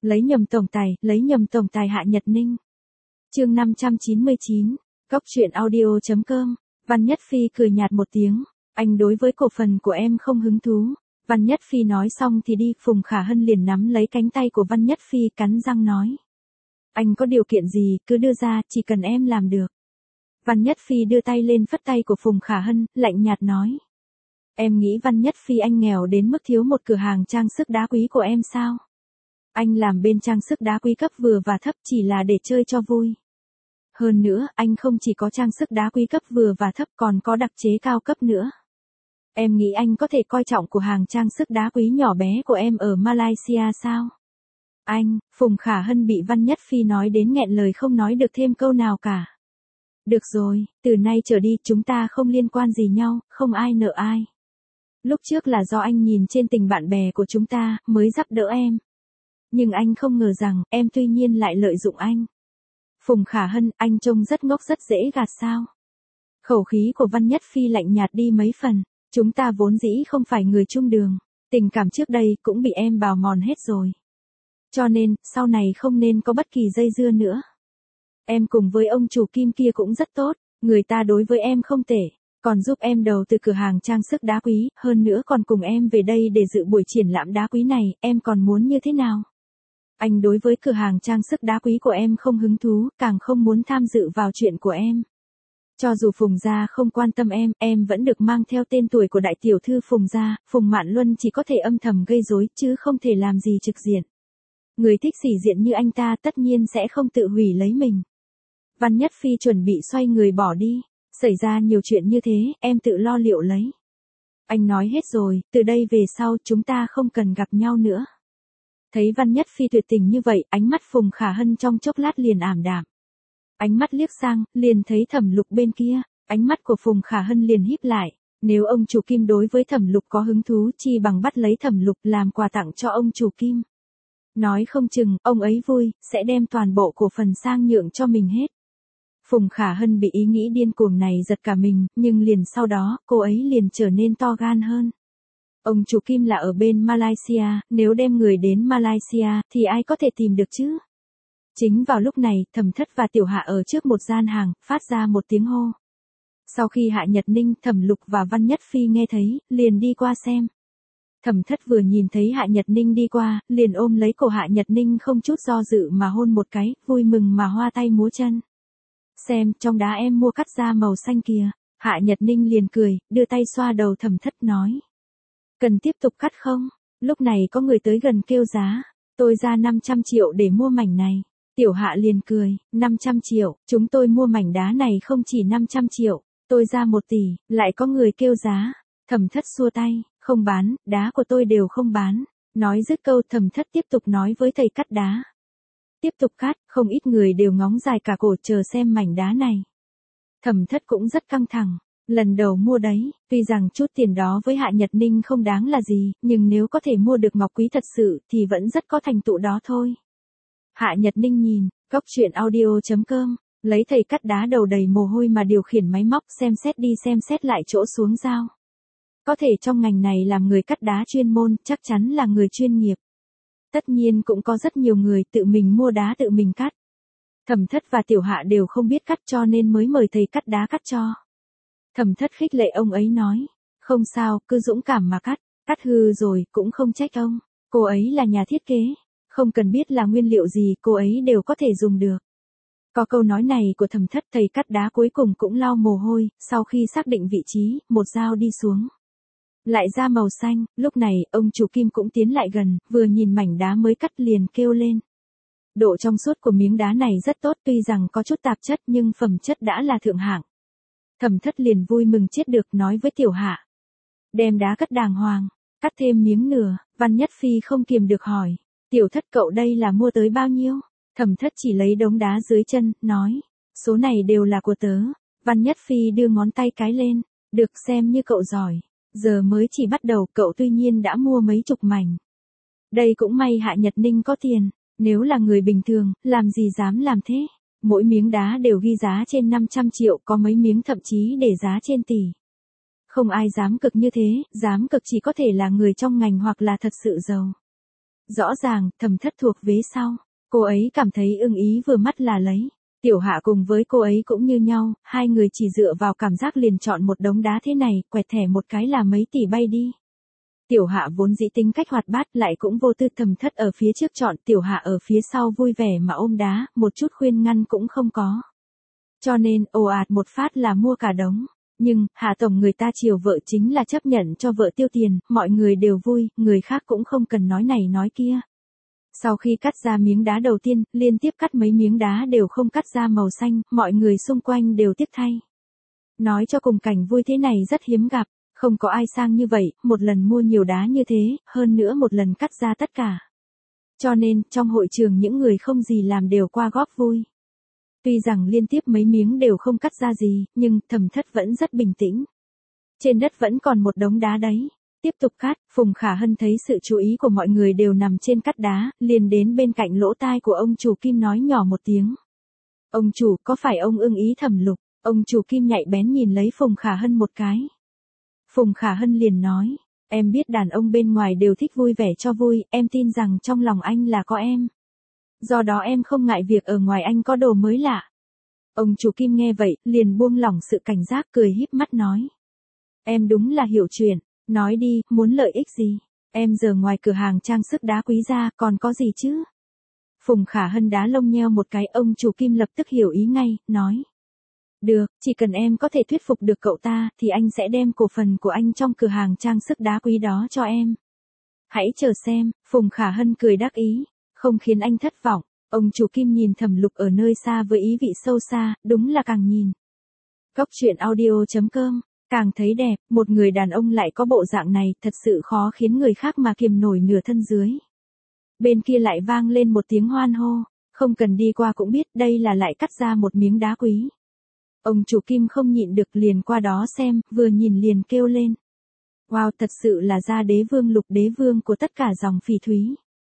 lấy nhầm tổng tài Hạ Nhật Ninh. Chương 599, Góc truyện audio.com. Văn Nhất Phi cười nhạt một tiếng, anh đối với cổ phần của em không hứng thú. Văn Nhất Phi nói xong thì đi, Phùng Khả Hân liền nắm lấy cánh tay của Văn Nhất Phi cắn răng nói. Anh có điều kiện gì, cứ đưa ra, chỉ cần em làm được. Văn Nhất Phi đưa tay lên phất tay của Phùng Khả Hân, lạnh nhạt nói. Em nghĩ Văn Nhất Phi anh nghèo đến mức thiếu một cửa hàng trang sức đá quý của em sao? Anh làm bên trang sức đá quý cấp vừa và thấp chỉ là để chơi cho vui. Hơn nữa, anh không chỉ có trang sức đá quý cấp vừa và thấp còn có đặc chế cao cấp nữa. Em nghĩ anh có thể coi trọng cửa hàng trang sức đá quý nhỏ bé của em ở Malaysia sao? Anh, Phùng Khả Hân bị Văn Nhất Phi nói đến nghẹn lời không nói được thêm câu nào cả. Được rồi, từ nay trở đi chúng ta không liên quan gì nhau, không ai nợ ai. Lúc trước là do anh nhìn trên tình bạn bè của chúng ta, mới giúp đỡ em. Nhưng anh không ngờ rằng, em tuy nhiên lại lợi dụng anh. Phùng Khả Hân, anh trông rất ngốc rất dễ gạt sao? Khẩu khí của Văn Nhất Phi lạnh nhạt đi mấy phần, chúng ta vốn dĩ không phải người chung đường, tình cảm trước đây cũng bị em bào mòn hết rồi. Cho nên, sau này không nên có bất kỳ dây dưa nữa. Em cùng với ông chủ Kim kia cũng rất tốt, người ta đối với em không tệ, còn giúp em đầu tư cửa hàng trang sức đá quý, hơn nữa còn cùng em về đây để dự buổi triển lãm đá quý này, em còn muốn như thế nào? Anh đối với cửa hàng trang sức đá quý của em không hứng thú, càng không muốn tham dự vào chuyện của em. Cho dù Phùng gia không quan tâm em vẫn được mang theo tên tuổi của đại tiểu thư Phùng gia, Phùng Mạn Luân chỉ có thể âm thầm gây rối chứ không thể làm gì trực diện. Người thích sĩ diện như anh ta tất nhiên sẽ không tự hủy lấy mình. Văn Nhất Phi chuẩn bị xoay người bỏ đi, xảy ra nhiều chuyện như thế, em tự lo liệu lấy. Anh nói hết rồi, từ đây về sau chúng ta không cần gặp nhau nữa. Thấy Văn Nhất Phi tuyệt tình như vậy, ánh mắt Phùng Khả Hân trong chốc lát liền ảm đạm. Ánh mắt liếc sang, liền thấy Thẩm Lục bên kia, ánh mắt của Phùng Khả Hân liền híp lại. Nếu ông chủ Kim đối với Thẩm Lục có hứng thú chi bằng bắt lấy Thẩm Lục làm quà tặng cho ông chủ Kim. Nói không chừng, ông ấy vui, sẽ đem toàn bộ cổ phần sang nhượng cho mình hết. Phùng Khả Hân bị ý nghĩ điên cuồng này giật cả mình, nhưng liền sau đó, cô ấy liền trở nên to gan hơn. Ông chủ Kim là ở bên Malaysia, nếu đem người đến Malaysia, thì ai có thể tìm được chứ? Chính vào lúc này, Thẩm Thất và Tiểu Hạ ở trước một gian hàng, phát ra một tiếng hô. Sau khi Hạ Nhật Ninh, Thẩm Lục và Văn Nhất Phi nghe thấy, liền đi qua xem. Thẩm Thất vừa nhìn thấy Hạ Nhật Ninh đi qua, liền ôm lấy cổ Hạ Nhật Ninh không chút do dự mà hôn một cái, vui mừng mà hoa tay múa chân. Xem, trong đá em mua cắt da màu xanh kìa. Hạ Nhật Ninh liền cười, đưa tay xoa đầu Thẩm Thất nói. Cần tiếp tục cắt không? Lúc này có người tới gần kêu giá. Tôi ra 500 triệu để mua mảnh này. Tiểu Hạ liền cười, 500 triệu, chúng tôi mua mảnh đá này không chỉ 500 triệu, tôi ra 1 tỷ, lại có người kêu giá. Thẩm Thất xua tay, không bán, đá của tôi đều không bán. Nói dứt câu Thẩm Thất tiếp tục nói với thầy cắt đá. Tiếp tục cắt, không ít người đều ngóng dài cả cổ chờ xem mảnh đá này. Thẩm Thất cũng rất căng thẳng, lần đầu mua đấy, tuy rằng chút tiền đó với Hạ Nhật Ninh không đáng là gì, nhưng nếu có thể mua được ngọc quý thật sự thì vẫn rất có thành tựu đó thôi. Hạ Nhật Ninh nhìn, Góc truyện audio.com, lấy thầy cắt đá đầu đầy mồ hôi mà điều khiển máy móc xem xét đi xem xét lại chỗ xuống dao. Có thể trong ngành này làm người cắt đá chuyên môn, chắc chắn là người chuyên nghiệp. Tất nhiên cũng có rất nhiều người tự mình mua đá tự mình cắt. Thẩm Thất và Tiểu Hạ đều không biết cắt cho nên mới mời thầy cắt đá cắt cho. Thẩm Thất khích lệ ông ấy nói, không sao, cứ dũng cảm mà cắt hư rồi, cũng không trách ông. Cô ấy là nhà thiết kế, không cần biết là nguyên liệu gì cô ấy đều có thể dùng được. Có câu nói này của Thẩm Thất thầy cắt đá cuối cùng cũng lau mồ hôi, sau khi xác định vị trí, một dao đi xuống. Lại ra màu xanh, lúc này, ông chủ Kim cũng tiến lại gần, vừa nhìn mảnh đá mới cắt liền kêu lên. Độ trong suốt của miếng đá này rất tốt tuy rằng có chút tạp chất nhưng phẩm chất đã là thượng hạng. Thẩm Thất liền vui mừng chết được nói với Tiểu Hạ. Đem đá cắt đàng hoàng, cắt thêm miếng nửa, Văn Nhất Phi không kiềm được hỏi. Tiểu Thất cậu đây là mua tới bao nhiêu? Thẩm Thất chỉ lấy đống đá dưới chân, nói. Số này đều là của tớ. Văn Nhất Phi đưa ngón tay cái lên. Được xem như cậu giỏi. Giờ mới chỉ bắt đầu cậu tuy nhiên đã mua mấy chục mảnh. Đây cũng may Hạ Nhật Ninh có tiền. Nếu là người bình thường, làm gì dám làm thế? Mỗi miếng đá đều ghi giá trên 500 triệu, có mấy miếng thậm chí để giá trên tỷ. Không ai dám cực như thế, dám cực chỉ có thể là người trong ngành hoặc là thật sự giàu. Rõ ràng, Thẩm Thất thuộc vế sau. Cô ấy cảm thấy ưng ý vừa mắt là lấy. Tiểu Hạ cùng với cô ấy cũng như nhau, hai người chỉ dựa vào cảm giác liền chọn một đống đá thế này, quẹt thẻ một cái là mấy tỷ bay đi. Tiểu Hạ vốn dĩ tính cách hoạt bát lại cũng vô tư, Thẩm Thất ở phía trước chọn, Tiểu Hạ ở phía sau vui vẻ mà ôm đá, một chút khuyên ngăn cũng không có. Cho nên, ồ ạt một phát là mua cả đống. Nhưng, Hạ Tổng người ta chiều vợ chính là chấp nhận cho vợ tiêu tiền, mọi người đều vui, người khác cũng không cần nói này nói kia. Sau khi cắt ra miếng đá đầu tiên, liên tiếp cắt mấy miếng đá đều không cắt ra màu xanh, mọi người xung quanh đều tiếc thay. Nói cho cùng cảnh vui thế này rất hiếm gặp, không có ai sang như vậy, một lần mua nhiều đá như thế, hơn nữa một lần cắt ra tất cả. Cho nên, trong hội trường những người không gì làm đều qua góp vui. Tuy rằng liên tiếp mấy miếng đều không cắt ra gì, nhưng Thẩm Thất vẫn rất bình tĩnh. Trên đất vẫn còn một đống đá đấy. Tiếp tục cắt, Phùng Khả Hân thấy sự chú ý của mọi người đều nằm trên cắt đá, liền đến bên cạnh lỗ tai của ông chủ Kim nói nhỏ một tiếng. Ông chủ, có phải ông ưng ý Thẩm Lục? Ông chủ Kim nhạy bén nhìn lấy Phùng Khả Hân một cái. Phùng Khả Hân liền nói, em biết đàn ông bên ngoài đều thích vui vẻ cho vui, em tin rằng trong lòng anh là có em. Do đó em không ngại việc ở ngoài anh có đồ mới lạ. Ông chủ Kim nghe vậy, liền buông lỏng sự cảnh giác, cười híp mắt nói. Em đúng là hiểu chuyện, nói đi, muốn lợi ích gì? Em giờ ngoài cửa hàng trang sức đá quý ra, còn có gì chứ? Phùng Khả Hân đá lông nheo một cái, ông chủ Kim lập tức hiểu ý ngay, nói. Được, chỉ cần em có thể thuyết phục được cậu ta, thì anh sẽ đem cổ phần của anh trong cửa hàng trang sức đá quý đó cho em. Hãy chờ xem, Phùng Khả Hân cười đắc ý, không khiến anh thất vọng. Ông chủ Kim nhìn Thẩm Lục ở nơi xa với ý vị sâu xa, đúng là càng nhìn. Góc truyện audio.com, càng thấy đẹp, một người đàn ông lại có bộ dạng này, thật sự khó khiến người khác mà kiềm nổi nửa thân dưới. Bên kia lại vang lên một tiếng hoan hô, không cần đi qua cũng biết đây là lại cắt ra một miếng đá quý. Ông chủ Kim không nhịn được liền qua đó xem, vừa nhìn liền kêu lên. Wow, thật sự là gia đế vương Lục đế vương của tất cả dòng phỉ thúy.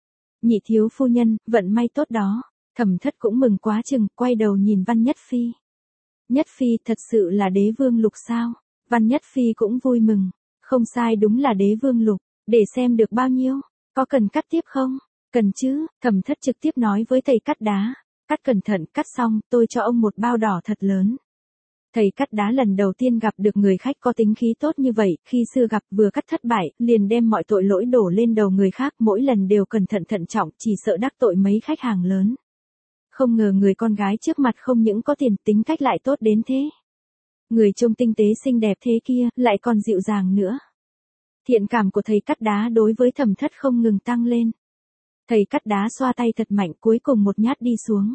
Nhị thiếu phu nhân, vận may tốt đó. Thẩm Thất cũng mừng quá chừng, quay đầu nhìn Văn Nhất Phi. Nhất Phi, thật sự là đế vương Lục sao? Văn Nhất Phi cũng vui mừng. Không sai, đúng là đế vương Lục. Để xem được bao nhiêu? Có cần cắt tiếp không? Cần chứ. Thẩm Thất trực tiếp nói với thầy cắt đá. Cắt cẩn thận, cắt xong, tôi cho ông một bao đỏ thật lớn. Thầy cắt đá lần đầu tiên gặp được người khách có tính khí tốt như vậy, khi xưa gặp vừa cắt thất bại, liền đem mọi tội lỗi đổ lên đầu người khác, mỗi lần đều cẩn thận thận trọng, chỉ sợ đắc tội mấy khách hàng lớn. Không ngờ người con gái trước mặt không những có tiền, tính cách lại tốt đến thế. Người trông tinh tế xinh đẹp thế kia, lại còn dịu dàng nữa. Thiện cảm của thầy cắt đá đối với Thẩm Thất không ngừng tăng lên. Thầy cắt đá xoa tay thật mạnh, cuối cùng một nhát đi xuống.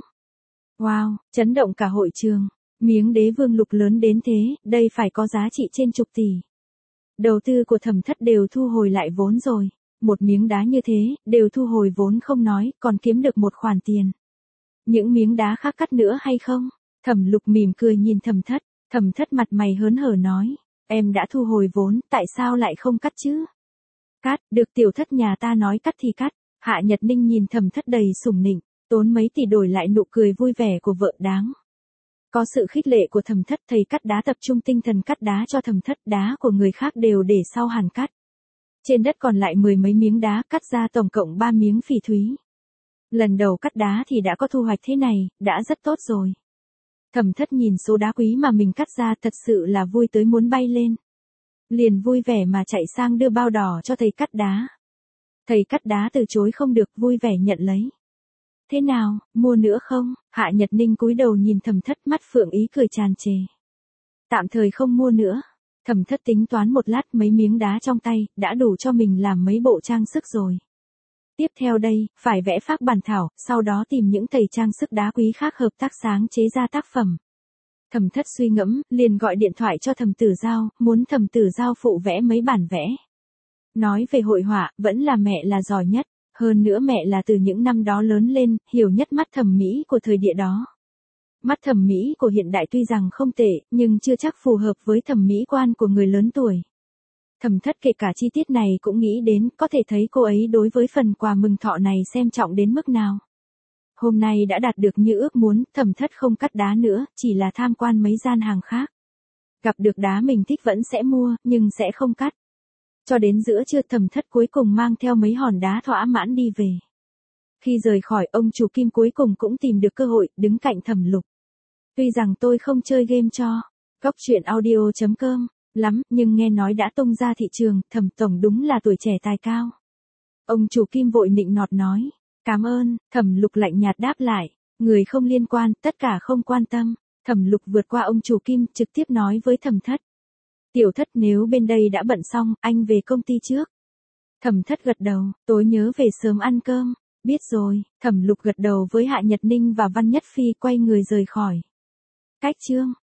Wow, chấn động cả hội trường. Miếng đế vương Lục lớn đến thế, đây phải có giá trị trên chục tỷ. Đầu tư của Thẩm Thất đều thu hồi lại vốn rồi. Một miếng đá như thế, đều thu hồi vốn không nói, còn kiếm được một khoản tiền. Những miếng đá khác cắt nữa hay không? Thẩm Lục mỉm cười nhìn Thẩm Thất. Thẩm Thất mặt mày hớn hở nói. Em đã thu hồi vốn, tại sao lại không cắt chứ? Cắt, được tiểu thất nhà ta nói cắt thì cắt. Hạ Nhật Ninh nhìn Thẩm Thất đầy sủng nịnh, tốn mấy tỷ đổi lại nụ cười vui vẻ của vợ đáng. Có sự khích lệ của Thẩm Thất, thầy cắt đá tập trung tinh thần cắt đá cho Thẩm Thất, đá của người khác đều để sau hàn cắt. Trên đất còn lại 10 mấy miếng đá, cắt ra tổng cộng 3 miếng phỉ thúy. Lần đầu cắt đá thì đã có thu hoạch thế này, đã rất tốt rồi. Thẩm Thất nhìn số đá quý mà mình cắt ra thật sự là vui tới muốn bay lên. Liền vui vẻ mà chạy sang đưa bao đỏ cho thầy cắt đá. Thầy cắt đá từ chối không được, vui vẻ nhận lấy. Thế nào, mua nữa không? Hạ Nhật Ninh cúi đầu nhìn Thẩm Thất, mắt phượng ý cười tràn trề. Tạm thời không mua nữa. Thẩm Thất tính toán một lát, mấy miếng đá trong tay, đã đủ cho mình làm mấy bộ trang sức rồi. Tiếp theo đây, phải vẽ phác bản thảo, sau đó tìm những thầy trang sức đá quý khác hợp tác sáng chế ra tác phẩm. Thẩm Thất suy ngẫm, liền gọi điện thoại cho Thẩm Tử Giao, muốn Thẩm Tử Giao phụ vẽ mấy bản vẽ. Nói về hội họa, vẫn là mẹ là giỏi nhất. Hơn nữa mẹ là từ những năm đó lớn lên, hiểu nhất mắt thẩm mỹ của thời địa đó. Mắt thẩm mỹ của hiện đại tuy rằng không tệ, nhưng chưa chắc phù hợp với thẩm mỹ quan của người lớn tuổi. Thẩm Thất kể cả chi tiết này cũng nghĩ đến, có thể thấy cô ấy đối với phần quà mừng thọ này xem trọng đến mức nào. Hôm nay đã đạt được như ước muốn, Thẩm Thất không cắt đá nữa, chỉ là tham quan mấy gian hàng khác. Gặp được đá mình thích vẫn sẽ mua, nhưng sẽ không cắt. Cho đến giữa trưa Thẩm Thất cuối cùng mang theo mấy hòn đá thỏa mãn đi về. Khi rời khỏi, ông chủ Kim cuối cùng cũng tìm được cơ hội, đứng cạnh Thẩm Lục. Tuy rằng tôi không chơi game cho Góc Truyện Audio.com lắm, nhưng nghe nói đã tung ra thị trường, Thẩm tổng đúng là tuổi trẻ tài cao. Ông chủ Kim vội nịnh nọt nói, cảm ơn. Thẩm Lục lạnh nhạt đáp lại, người không liên quan, tất cả không quan tâm. Thẩm Lục vượt qua ông chủ Kim, trực tiếp nói với Thẩm Thất. Tiểu Thất, nếu bên đây đã bận xong, anh về công ty trước. Thẩm Thất gật đầu, tối nhớ về sớm ăn cơm. Biết rồi. Thẩm Lục gật đầu với Hạ Nhật Ninh và Văn Nhất Phi, quay người rời khỏi. Cách chương